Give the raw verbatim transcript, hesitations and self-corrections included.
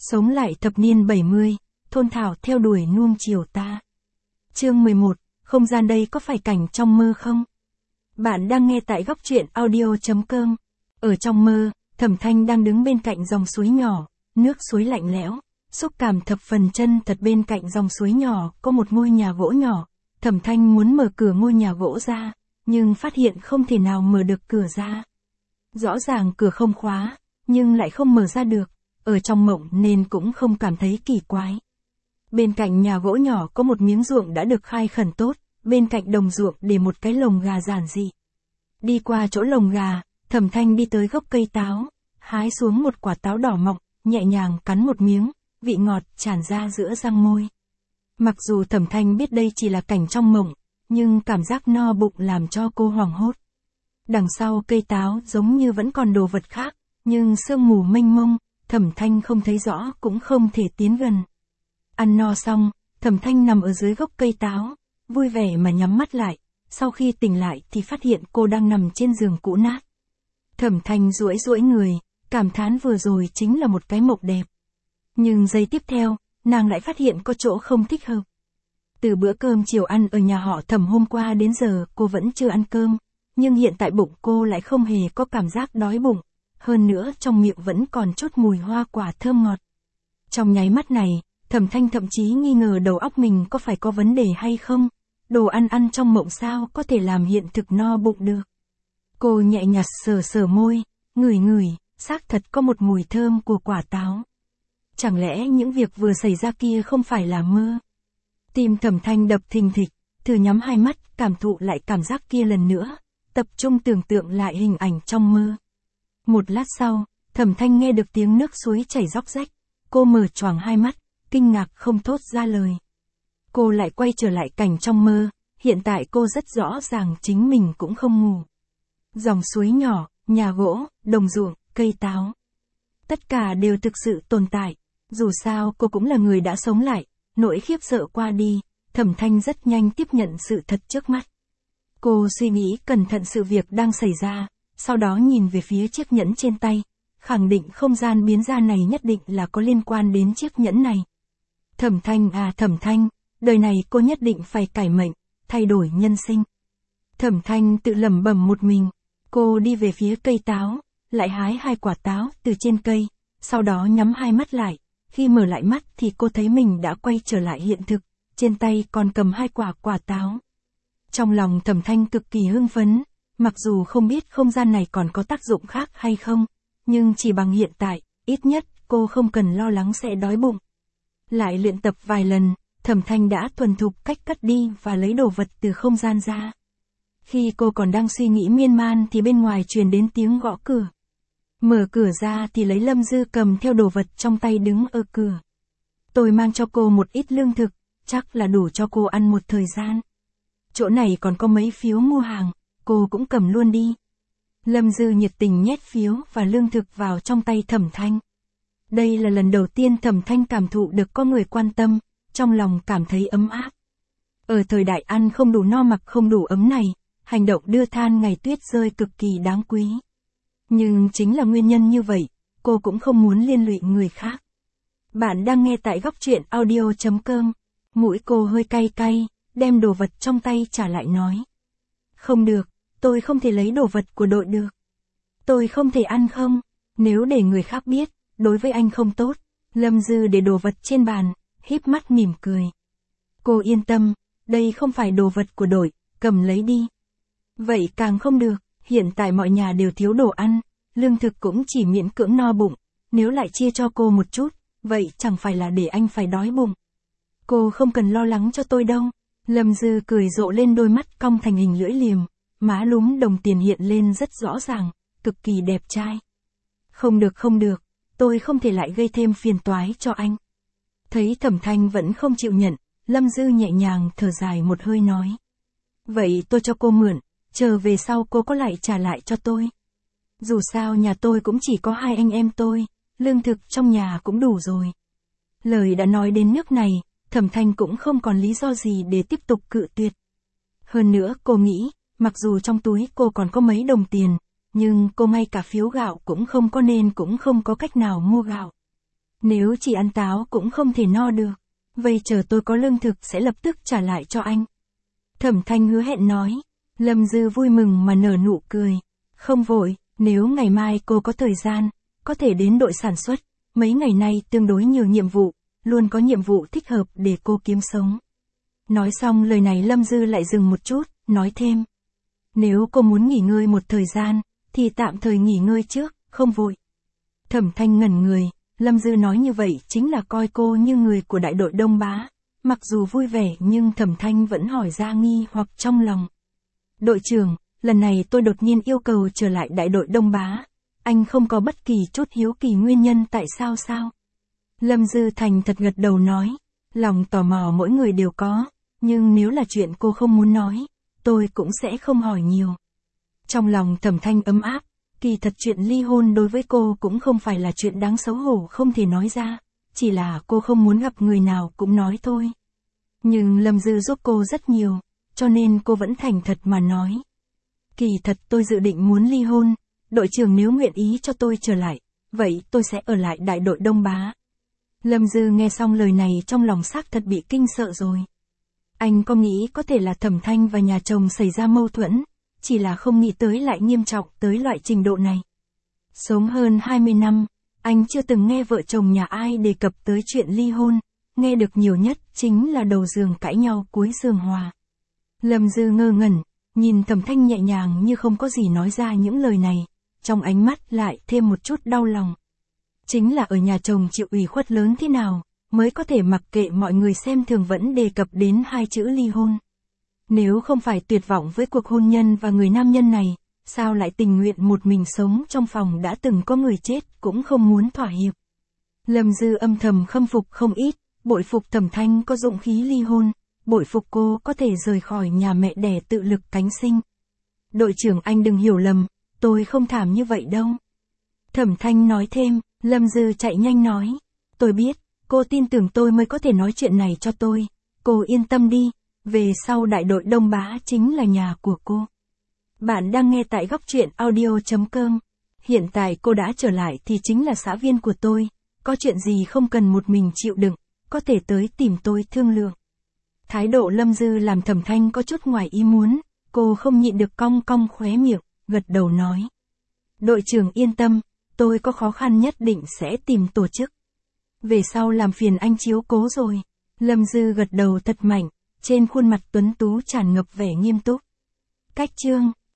Sống lại thập niên bảy mươi, thôn thảo theo đuổi nuông chiều ta. Chương mười một, không gian đây có phải cảnh trong mơ không? Bạn đang nghe tại góc truyện audio chấm com. Ở trong mơ, Thẩm Thanh đang đứng bên cạnh dòng suối nhỏ, nước suối lạnh lẽo, xúc cảm thập phần chân thật. Bên cạnh dòng suối nhỏ có một ngôi nhà gỗ nhỏ. Thẩm Thanh muốn mở cửa ngôi nhà gỗ ra, nhưng phát hiện không thể nào mở được cửa ra. Rõ ràng cửa không khóa, nhưng lại không mở ra được. Ở trong mộng nên cũng không cảm thấy kỳ quái. Bên cạnh nhà gỗ nhỏ có một miếng ruộng đã được khai khẩn tốt, bên cạnh đồng ruộng để một cái lồng gà giản dị. Đi qua chỗ lồng gà, Thẩm Thanh đi tới gốc cây táo, hái xuống một quả táo đỏ mọng, nhẹ nhàng cắn một miếng, vị ngọt tràn ra giữa răng môi. Mặc dù Thẩm Thanh biết đây chỉ là cảnh trong mộng, nhưng cảm giác no bụng làm cho cô hoảng hốt. Đằng sau cây táo giống như vẫn còn đồ vật khác, nhưng sương mù mênh mông, Thẩm Thanh không thấy rõ cũng không thể tiến gần. Ăn no xong, Thẩm Thanh nằm ở dưới gốc cây táo, vui vẻ mà nhắm mắt lại, sau khi tỉnh lại thì phát hiện cô đang nằm trên giường cũ nát. Thẩm Thanh duỗi duỗi người, cảm thán vừa rồi chính là một cái mộng đẹp. Nhưng giây tiếp theo, nàng lại phát hiện có chỗ không thích hợp. Từ bữa cơm chiều ăn ở nhà họ Thẩm hôm qua đến giờ cô vẫn chưa ăn cơm, nhưng hiện tại bụng cô lại không hề có cảm giác đói bụng. Hơn nữa trong miệng vẫn còn chút mùi hoa quả thơm ngọt. Trong nháy mắt này, Thẩm Thanh thậm chí nghi ngờ đầu óc mình có phải có vấn đề hay không, đồ ăn ăn trong mộng sao có thể làm hiện thực no bụng được. Cô nhẹ nhặt sờ sờ môi, ngửi ngửi, xác thật có một mùi thơm của quả táo. Chẳng lẽ những việc vừa xảy ra kia không phải là mơ? Tim Thẩm Thanh đập thình thịch, thử nhắm hai mắt, cảm thụ lại cảm giác kia lần nữa, tập trung tưởng tượng lại hình ảnh trong mơ. Một lát sau, Thẩm Thanh nghe được tiếng nước suối chảy róc rách, cô mở choàng hai mắt, kinh ngạc không thốt ra lời. Cô lại quay trở lại cảnh trong mơ, hiện tại cô rất rõ ràng chính mình cũng không ngủ. Dòng suối nhỏ, nhà gỗ, đồng ruộng, cây táo. Tất cả đều thực sự tồn tại, dù sao cô cũng là người đã sống lại, nỗi khiếp sợ qua đi, Thẩm Thanh rất nhanh tiếp nhận sự thật trước mắt. Cô suy nghĩ cẩn thận sự việc đang xảy ra. Sau đó nhìn về phía chiếc nhẫn trên tay, khẳng định không gian biến ra này nhất định là có liên quan đến chiếc nhẫn này. Thẩm Thanh à Thẩm Thanh, đời này cô nhất định phải cải mệnh, thay đổi nhân sinh. Thẩm Thanh tự lẩm bẩm một mình, cô đi về phía cây táo, lại hái hai quả táo từ trên cây, sau đó nhắm hai mắt lại, khi mở lại mắt thì cô thấy mình đã quay trở lại hiện thực, trên tay còn cầm hai quả quả táo. Trong lòng Thẩm Thanh cực kỳ hưng phấn. Mặc dù không biết không gian này còn có tác dụng khác hay không, nhưng chỉ bằng hiện tại, ít nhất cô không cần lo lắng sẽ đói bụng. Lại luyện tập vài lần, Thẩm Thanh đã thuần thục cách cất đi và lấy đồ vật từ không gian ra. Khi cô còn đang suy nghĩ miên man thì bên ngoài truyền đến tiếng gõ cửa. Mở cửa ra thì lấy Lâm Dư cầm theo đồ vật trong tay đứng ở cửa. Tôi mang cho cô một ít lương thực, chắc là đủ cho cô ăn một thời gian. Chỗ này còn có mấy phiếu mua hàng. Cô cũng cầm luôn đi. Lâm Dư nhiệt tình nhét phiếu và lương thực vào trong tay Thẩm Thanh. Đây là lần đầu tiên Thẩm Thanh cảm thụ được có người quan tâm, trong lòng cảm thấy ấm áp. Ở thời đại ăn không đủ no mặc không đủ ấm này, hành động đưa than ngày tuyết rơi cực kỳ đáng quý. Nhưng chính là nguyên nhân như vậy, cô cũng không muốn liên lụy người khác. Bạn đang nghe tại góc truyện audio chấm com. Mũi cô hơi cay cay, đem đồ vật trong tay trả lại nói. Không được, tôi không thể lấy đồ vật của đội được. Tôi không thể ăn không, nếu để người khác biết, đối với anh không tốt. Lâm Dư để đồ vật trên bàn, híp mắt mỉm cười. Cô yên tâm, đây không phải đồ vật của đội, cầm lấy đi. Vậy càng không được, hiện tại mọi nhà đều thiếu đồ ăn, lương thực cũng chỉ miễn cưỡng no bụng, nếu lại chia cho cô một chút, vậy chẳng phải là để anh phải đói bụng. Cô không cần lo lắng cho tôi đâu. Lâm Dư cười rộ lên, đôi mắt cong thành hình lưỡi liềm, má lúm đồng tiền hiện lên rất rõ ràng, cực kỳ đẹp trai. Không được không được, tôi không thể lại gây thêm phiền toái cho anh. Thấy Thẩm Thanh vẫn không chịu nhận, Lâm Dư nhẹ nhàng thở dài một hơi nói. Vậy tôi cho cô mượn, chờ về sau cô có lại trả lại cho tôi. Dù sao nhà tôi cũng chỉ có hai anh em tôi, lương thực trong nhà cũng đủ rồi. Lời đã nói đến nước này, Thẩm Thanh cũng không còn lý do gì để tiếp tục cự tuyệt. Hơn nữa cô nghĩ, mặc dù trong túi cô còn có mấy đồng tiền, nhưng cô ngay cả phiếu gạo cũng không có nên cũng không có cách nào mua gạo. Nếu chỉ ăn táo cũng không thể no được. Vậy chờ tôi có lương thực sẽ lập tức trả lại cho anh. Thẩm Thanh hứa hẹn nói. Lâm Dư vui mừng mà nở nụ cười. Không vội, nếu ngày mai cô có thời gian, có thể đến đội sản xuất. Mấy ngày nay tương đối nhiều nhiệm vụ, luôn có nhiệm vụ thích hợp để cô kiếm sống. Nói xong lời này Lâm Dư lại dừng một chút, nói thêm. Nếu cô muốn nghỉ ngơi một thời gian, thì tạm thời nghỉ ngơi trước, không vội. Thẩm Thanh ngẩn người, Lâm Dư nói như vậy chính là coi cô như người của đại đội Đông Bá. Mặc dù vui vẻ nhưng Thẩm Thanh vẫn hỏi ra nghi hoặc trong lòng. Đội trưởng, lần này tôi đột nhiên yêu cầu trở lại đại đội Đông Bá. Anh không có bất kỳ chút hiếu kỳ nguyên nhân tại sao sao? Lâm Dư thành thật gật đầu nói. Lòng tò mò mỗi người đều có, nhưng nếu là chuyện cô không muốn nói, tôi cũng sẽ không hỏi nhiều. Trong lòng Thẩm Thanh ấm áp, kỳ thật chuyện ly hôn đối với cô cũng không phải là chuyện đáng xấu hổ không thể nói ra, chỉ là cô không muốn gặp người nào cũng nói thôi. Nhưng Lâm Dư giúp cô rất nhiều, cho nên cô vẫn thành thật mà nói. Kỳ thật tôi dự định muốn ly hôn, đội trưởng nếu nguyện ý cho tôi trở lại, vậy tôi sẽ ở lại đại đội Đông Bá. Lâm Dư nghe xong lời này trong lòng xác thật bị kinh sợ rồi. Anh có nghĩ có thể là Thẩm Thanh và nhà chồng xảy ra mâu thuẫn, chỉ là không nghĩ tới lại nghiêm trọng tới loại trình độ này. Sống hơn hai mươi năm, anh chưa từng nghe vợ chồng nhà ai đề cập tới chuyện ly hôn, nghe được nhiều nhất chính là đầu giường cãi nhau cuối giường hòa. Lâm Dư ngơ ngẩn, nhìn Thẩm Thanh nhẹ nhàng như không có gì nói ra những lời này, trong ánh mắt lại thêm một chút đau lòng. Chính là ở nhà chồng chịu ủy khuất lớn thế nào, mới có thể mặc kệ mọi người xem thường vẫn đề cập đến hai chữ ly hôn. Nếu không phải tuyệt vọng với cuộc hôn nhân và người nam nhân này, sao lại tình nguyện một mình sống trong phòng đã từng có người chết cũng không muốn thỏa hiệp. Lâm Dư âm thầm khâm phục không ít, bội phục Thẩm Thanh có dụng khí ly hôn, bội phục cô có thể rời khỏi nhà mẹ đẻ tự lực cánh sinh. Đội trưởng anh đừng hiểu lầm, tôi không thảm như vậy đâu. Thẩm Thanh nói thêm, Lâm Dư chạy nhanh nói, tôi biết, cô tin tưởng tôi mới có thể nói chuyện này cho tôi, cô yên tâm đi, về sau đại đội Đông Bá chính là nhà của cô. Bạn đang nghe tại góc truyện audio chấm com. Hiện tại cô đã trở lại thì chính là xã viên của tôi, có chuyện gì không cần một mình chịu đựng, có thể tới tìm tôi thương lượng. Thái độ Lâm Dư làm Thẩm Thanh có chút ngoài ý muốn, cô không nhịn được cong cong khóe miệng, gật đầu nói. Đội trưởng yên tâm, tôi có khó khăn nhất định sẽ tìm tổ chức. Về sau làm phiền anh chiếu cố rồi. Lâm Dư gật đầu thật mạnh, trên khuôn mặt tuấn tú tràn ngập vẻ nghiêm túc. Cách chương